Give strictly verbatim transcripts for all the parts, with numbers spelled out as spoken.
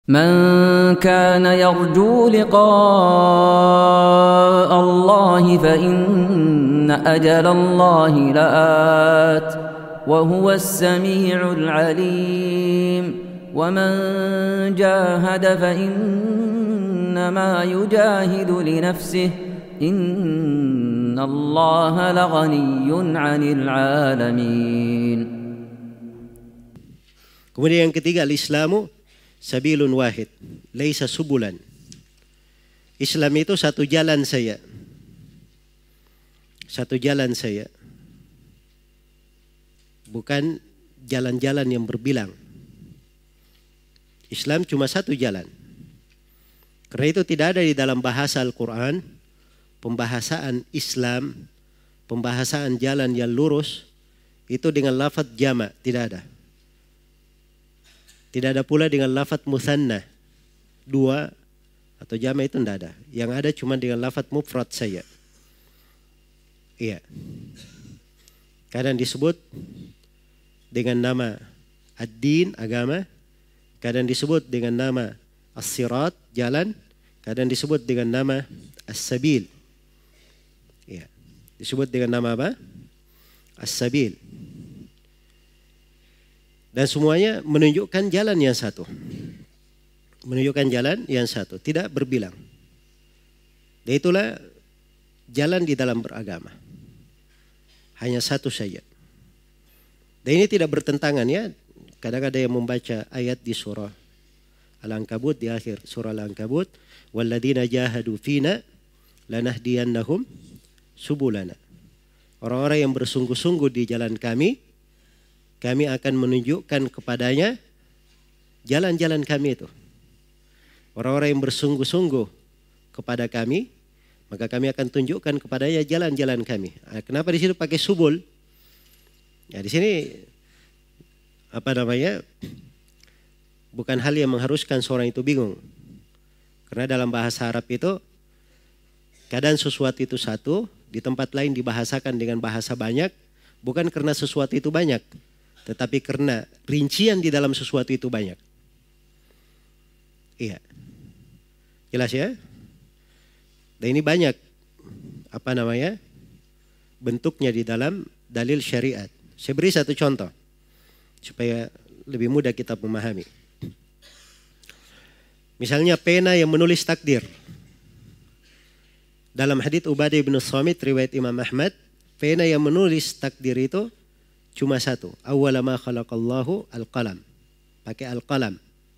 من كان يرجو لقاء الله فإن أجل الله لآت وهو السميع العليم ومن جاهد فإنما يجاهد لنفسه إن الله لغني عن العالمين. Kemudian yang ketiga, al-Islamu sabilun wahid, laisa subulan. Islam itu satu jalan saya. Satu jalan saya. Bukan jalan-jalan yang berbilang. Islam cuma satu jalan. Karena itu tidak ada di dalam bahasa Al-Quran pembahasan Islam, pembahasan jalan yang lurus itu dengan lafaz jama', tidak ada. Tidak ada pula dengan lafaz musanna, dua atau jama' itu tidak ada. Yang ada cuma dengan lafaz mufrad saja. Iya. Kadang disebut dengan nama ad-din, agama. Kadang disebut dengan nama as-sirat, jalan. Kadang disebut dengan nama as-sabil. Iya. Disebut dengan nama apa? As-sabil. Dan semuanya menunjukkan jalan yang satu. Menunjukkan jalan yang satu, tidak berbilang. Dan itulah jalan di dalam beragama. Hanya satu saja. Dan ini tidak bertentangan ya. Kadang ada yang membaca ayat di surah Al-Ankabut, di akhir surah Al-Ankabut, walladzina jahadu fina lanahdiyannahum subulana. Orang-orang yang bersungguh-sungguh di jalan kami, kami akan menunjukkan kepadanya jalan-jalan kami itu. Orang-orang yang bersungguh-sungguh kepada kami, maka kami akan tunjukkan kepadanya jalan-jalan kami. Kenapa di situ pakai subul? Ya di sini apa namanya? Bukan hal yang mengharuskan seorang itu bingung. Karena dalam bahasa Arab itu kadang sesuatu itu satu, di tempat lain dibahasakan dengan bahasa banyak, bukan karena sesuatu itu banyak, tetapi karena rincian di dalam sesuatu itu banyak. Iya. Jelas ya? Dan ini banyak apa namanya? Bentuknya di dalam dalil syariat. Saya beri satu contoh supaya lebih mudah kita memahami. Misalnya pena yang menulis takdir. Dalam hadits Ubadah bin Samit riwayat Imam Ahmad, pena yang menulis takdir itu cuma satu. Awwala ma khalaqallahu al-qalam. Pakai al-qalam.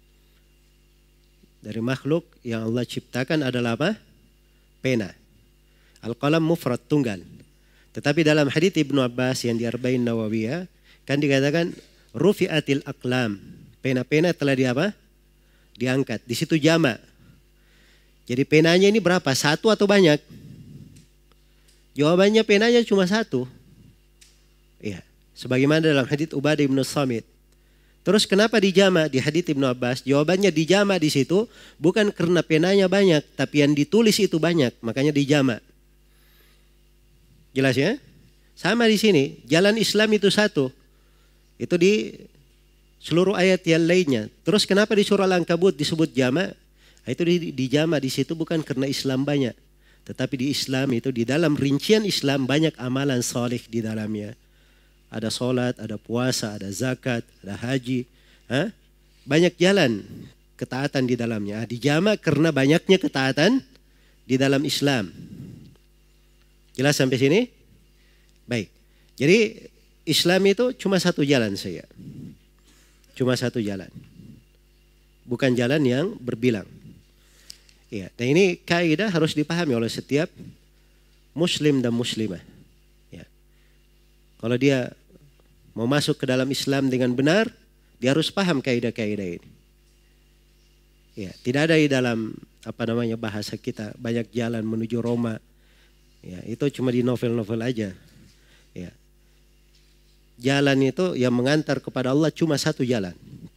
Dari makhluk yang Allah ciptakan adalah apa? Pena. Al-qalam mufrad, tunggal. Tetapi dalam hadits Ibnu Abbas yang di Arba'in Nawawiyah kan dikatakan rufi'atil aqlam. Pena-pena telah di apa? Diangkat. Di situ jama'. Jadi penanya ini berapa? Satu atau banyak? Jawabannya penanya cuma satu. Iya. Sebagaimana dalam hadits Ubadah bin Samit. Terus kenapa dijama di hadits Ibnu Abbas? Jawabannya dijama di situ bukan karena penanya banyak, tapi yang ditulis itu banyak, makanya dijama. Jelas ya? Sama di sini, jalan Islam itu satu. Itu di seluruh ayat yang lainnya. Terus kenapa di surah Al-Ankabut disebut jama? Itu di, dijama di situ bukan karena Islam banyak, tetapi di Islam itu di dalam rincian Islam banyak amalan saleh di dalamnya. Ada sholat, ada puasa, ada zakat, ada haji. Hah? Banyak jalan ketaatan di dalamnya. Dijama karena banyaknya ketaatan di dalam Islam. Jelas sampai sini? Baik. Jadi Islam itu cuma satu jalan saja. Cuma satu jalan. Bukan jalan yang berbilang. Ya, dan ini kaidah harus dipahami oleh setiap muslim dan muslimah. Ya. Kalau dia mau masuk ke dalam Islam dengan benar, dia harus paham kaidah-kaidah ini. Ya, tidak ada di dalam apa namanya bahasa kita banyak jalan menuju Roma. Ya, itu cuma di novel-novel aja. Ya. Jalan itu yang mengantar kepada Allah cuma satu jalan.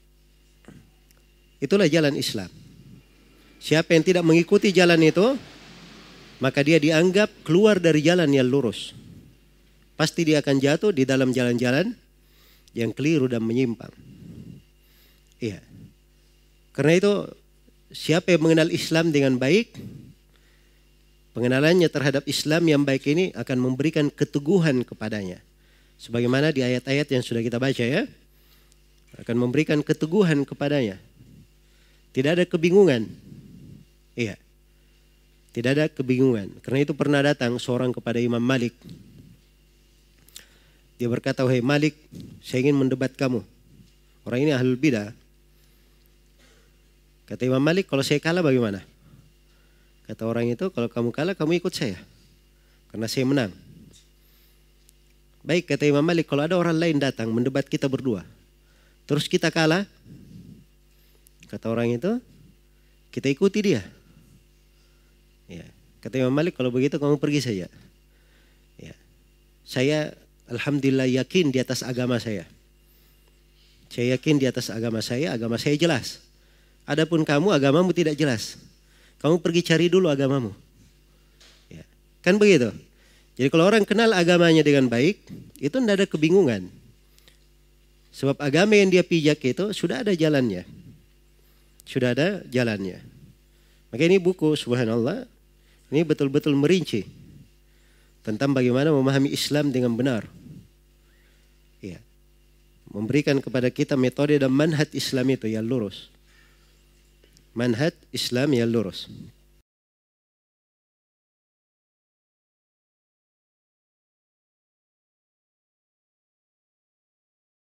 Itulah jalan Islam. Siapa yang tidak mengikuti jalan itu, maka dia dianggap keluar dari jalan yang lurus. Pasti dia akan jatuh di dalam jalan-jalan yang keliru dan menyimpang. Iya. Karena itu siapa yang mengenal Islam dengan baik, pengenalannya terhadap Islam yang baik ini akan memberikan keteguhan kepadanya. Sebagaimana di ayat-ayat yang sudah kita baca ya. Akan memberikan keteguhan kepadanya. Tidak ada kebingungan. Iya. Tidak ada kebingungan. Karena itu pernah datang seorang kepada Imam Malik. Dia berkata, "Wahai Malik, saya ingin mendebat kamu." Orang ini ahlul bidah. Kata Imam Malik, "Kalau saya kalah bagaimana?" Kata orang itu, "Kalau kamu kalah, kamu ikut saya. Karena saya menang." Baik, kata Imam Malik, kalau ada orang lain datang mendebat kita berdua, terus kita kalah, kata orang itu, kita ikuti dia. Ya. Kata Imam Malik, kalau begitu kamu pergi saja. Ya. Saya alhamdulillah yakin di atas agama saya. Saya yakin di atas agama saya, agama saya jelas. Adapun kamu, agamamu tidak jelas. Kamu pergi cari dulu agamamu. Ya. Kan begitu. Jadi kalau orang kenal agamanya dengan baik, itu tidak ada kebingungan. Sebab agama yang dia pijak itu sudah ada jalannya. Sudah ada jalannya. Maka ini buku, subhanallah, ini betul-betul merinci tentang bagaimana memahami Islam dengan benar. Ya. Memberikan kepada kita metode dan manhaj Islam itu yang lurus. Manhaj Islam yang lurus.